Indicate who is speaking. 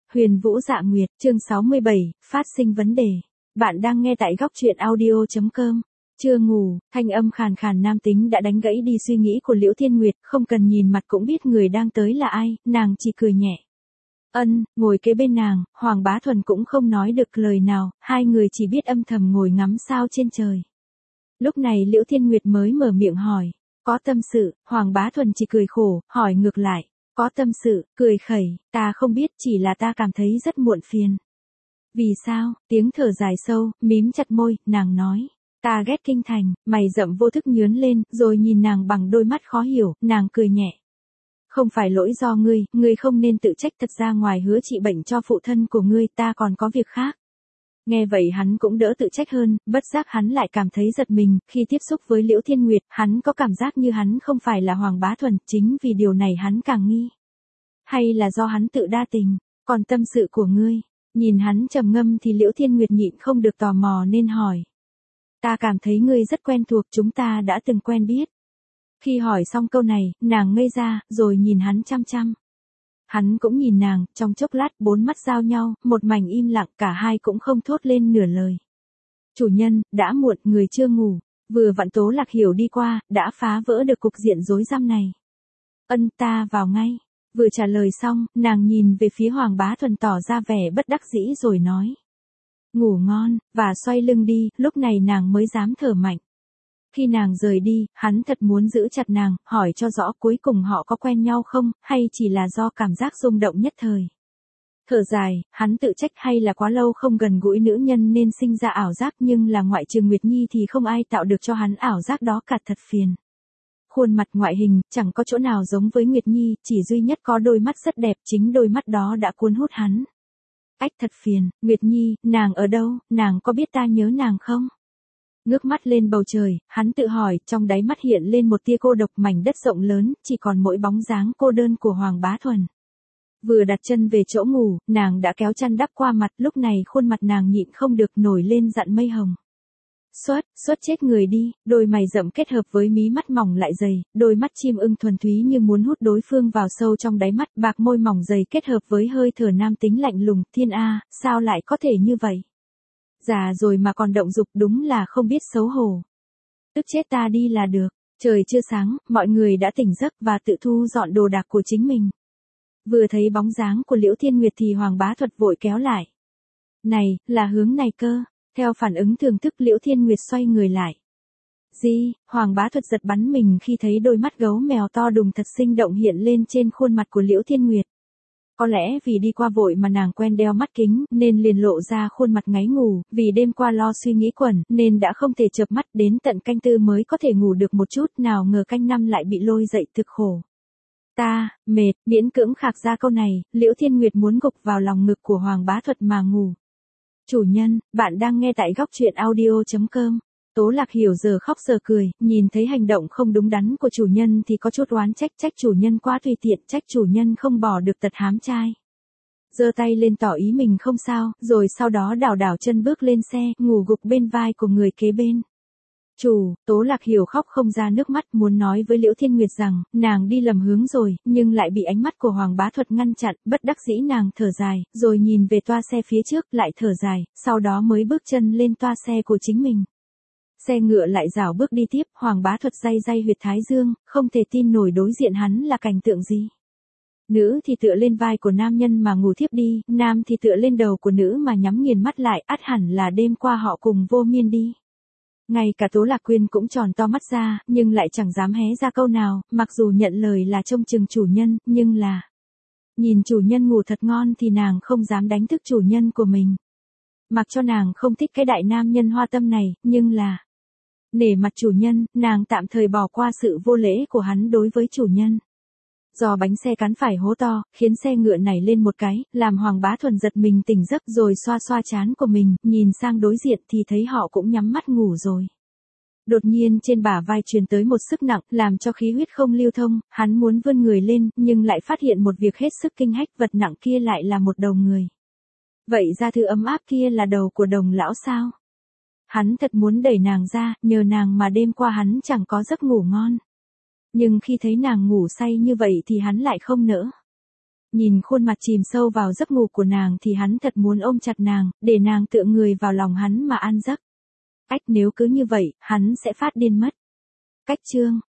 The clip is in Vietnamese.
Speaker 1: Huyền Vũ Dạ Nguyệt, chương 67, phát sinh vấn đề. Bạn đang nghe tại góc truyện audio.com. Chưa ngủ, thanh âm khàn khàn nam tính đã đánh gãy đi suy nghĩ của Liễu Thiên Nguyệt, không cần nhìn mặt cũng biết người đang tới là ai, nàng chỉ cười nhẹ. Ngồi kế bên nàng, Hoàng Bá Thuần cũng không nói được lời nào, hai người chỉ biết âm thầm ngồi ngắm sao trên trời. Lúc này Liễu Thiên Nguyệt mới mở miệng hỏi, có tâm sự, Hoàng Bá Thuần chỉ cười khổ, hỏi ngược lại. Có tâm sự, cười khẩy, ta không biết, chỉ là ta cảm thấy rất muộn phiền. Vì sao? Tiếng thở dài sâu, mím chặt môi, nàng nói. Ta ghét kinh thành, mày rậm vô thức nhướn lên, rồi nhìn nàng bằng đôi mắt khó hiểu, nàng cười nhẹ. Không phải lỗi do ngươi không nên tự trách, thật ra ngoài hứa trị bệnh cho phụ thân của ngươi ta còn có việc khác. Nghe vậy hắn cũng đỡ tự trách hơn, bất giác hắn lại cảm thấy giật mình, khi tiếp xúc với Liễu Thiên Nguyệt, hắn có cảm giác như hắn không phải là Hoàng Bá Thuần, chính vì điều này hắn càng nghi. Hay là do hắn tự đa tình, còn tâm sự của ngươi, nhìn hắn trầm ngâm thì Liễu Thiên Nguyệt nhịn không được tò mò nên hỏi. Ta cảm thấy ngươi rất quen thuộc, chúng ta đã từng quen biết. Khi hỏi xong câu này, nàng ngây ra, rồi nhìn hắn chăm chăm. Hắn cũng nhìn nàng, trong chốc lát bốn mắt giao nhau, một mảnh im lặng, cả hai cũng không thốt lên nửa lời. Chủ nhân, đã muộn, người chưa ngủ, vừa vặn Tố Lạc Hiểu đi qua, đã phá vỡ được cục diện rối rắm này. Ta vào ngay. Vừa trả lời xong, nàng nhìn về phía Hoàng Bá Thuần tỏ ra vẻ bất đắc dĩ rồi nói. Ngủ ngon, và xoay lưng đi, lúc này nàng mới dám thở mạnh. Khi nàng rời đi, hắn thật muốn giữ chặt nàng, hỏi cho rõ cuối cùng họ có quen nhau không, hay chỉ là do cảm giác rung động nhất thời. Thở dài, hắn tự trách hay là quá lâu không gần gũi nữ nhân nên sinh ra ảo giác, nhưng là ngoại trừ Nguyệt Nhi thì không ai tạo được cho hắn ảo giác đó cả, thật phiền. Khuôn mặt ngoại hình, chẳng có chỗ nào giống với Nguyệt Nhi, chỉ duy nhất có đôi mắt rất đẹp, chính đôi mắt đó đã cuốn hút hắn. Thật phiền, Nguyệt Nhi, nàng ở đâu, nàng có biết ta nhớ nàng không? Ngước mắt lên bầu trời, hắn tự hỏi, trong đáy mắt hiện lên một tia cô độc, mảnh đất rộng lớn, chỉ còn mỗi bóng dáng cô đơn của Hoàng Bá Thuần. Vừa đặt chân về chỗ ngủ, nàng đã kéo chăn đắp qua mặt, lúc này khuôn mặt nàng nhịn không được nổi lên dặn mây hồng. Xuất chết người đi, đôi mày rậm kết hợp với mí mắt mỏng lại dày, đôi mắt chim ưng thuần túy như muốn hút đối phương vào sâu trong đáy mắt, bạc môi mỏng dày kết hợp với hơi thở nam tính lạnh lùng, thiên a, sao lại có thể như vậy? Già rồi mà còn động dục, đúng là không biết xấu hổ. Tức chết ta đi là được. Trời chưa sáng, mọi người đã tỉnh giấc và tự thu dọn đồ đạc của chính mình. Vừa thấy bóng dáng của Liễu Thiên Nguyệt thì Hoàng Bá Thuật vội kéo lại. Này, là hướng này cơ. Theo phản ứng thường thức Liễu Thiên Nguyệt xoay người lại. Hoàng Bá Thuật giật bắn mình khi thấy đôi mắt gấu mèo to đùng thật sinh động hiện lên trên khuôn mặt của Liễu Thiên Nguyệt. Có lẽ vì đi qua vội mà nàng quen đeo mắt kính, nên liền lộ ra khuôn mặt ngáy ngủ, vì đêm qua lo suy nghĩ quẩn, nên đã không thể chợp mắt, đến tận canh 4 mới có thể ngủ được một chút, nào ngờ canh 5 lại bị lôi dậy, thực khổ. Ta, mệt, miễn cưỡng khạc ra câu này, Liễu Thiên Nguyệt muốn gục vào lòng ngực của Hoàng Bá Thuật mà ngủ. Chủ nhân, bạn đang nghe tại góc truyện audio.com. Tố Lạc Hiểu giờ khóc giờ cười, nhìn thấy hành động không đúng đắn của chủ nhân thì có chút oán trách chủ nhân quá tùy tiện, trách chủ nhân không bỏ được tật hám trai. Giơ tay lên tỏ ý mình không sao, rồi sau đó đảo chân bước lên xe, ngủ gục bên vai của người kế bên. Tố Lạc Hiểu khóc không ra nước mắt, muốn nói với Liễu Thiên Nguyệt rằng, nàng đi lầm hướng rồi, nhưng lại bị ánh mắt của Hoàng Bá Thuật ngăn chặn, bất đắc dĩ nàng thở dài, rồi nhìn về toa xe phía trước, lại thở dài, sau đó mới bước chân lên toa xe của chính mình. Xe ngựa lại rảo bước đi tiếp, Hoàng Bá Thuật day huyệt thái dương, không thể tin nổi đối diện hắn là cảnh tượng gì. Nữ thì tựa lên vai của nam nhân mà ngủ thiếp đi, nam thì tựa lên đầu của nữ mà nhắm nghiền mắt lại, ắt hẳn là đêm qua họ cùng vô miên đi. Ngay cả Tố Lạc Quyên cũng tròn to mắt ra, nhưng lại chẳng dám hé ra câu nào, mặc dù nhận lời là trông chừng chủ nhân, nhưng là nhìn chủ nhân ngủ thật ngon thì nàng không dám đánh thức chủ nhân của mình. Mặc cho nàng không thích cái đại nam nhân hoa tâm này, nhưng là nể mặt chủ nhân, nàng tạm thời bỏ qua sự vô lễ của hắn đối với chủ nhân. Do bánh xe cắn phải hố to, khiến xe ngựa nảy lên một cái, làm Hoàng Bá Thuần giật mình tỉnh giấc rồi xoa trán của mình, nhìn sang đối diện thì thấy họ cũng nhắm mắt ngủ rồi. Đột nhiên trên bả vai truyền tới một sức nặng, làm cho khí huyết không lưu thông, hắn muốn vươn người lên, nhưng lại phát hiện một việc hết sức kinh hách, vật nặng kia lại là một đầu người. Vậy ra thứ ấm áp kia là đầu của Đồng lão sao? Hắn thật muốn đẩy nàng ra, nhờ nàng mà đêm qua hắn chẳng có giấc ngủ ngon. Nhưng khi thấy nàng ngủ say như vậy thì hắn lại không nỡ. Nhìn khuôn mặt chìm sâu vào giấc ngủ của nàng thì hắn thật muốn ôm chặt nàng, để nàng tựa người vào lòng hắn mà an giấc. Nếu cứ như vậy, hắn sẽ phát điên mất. Cách chương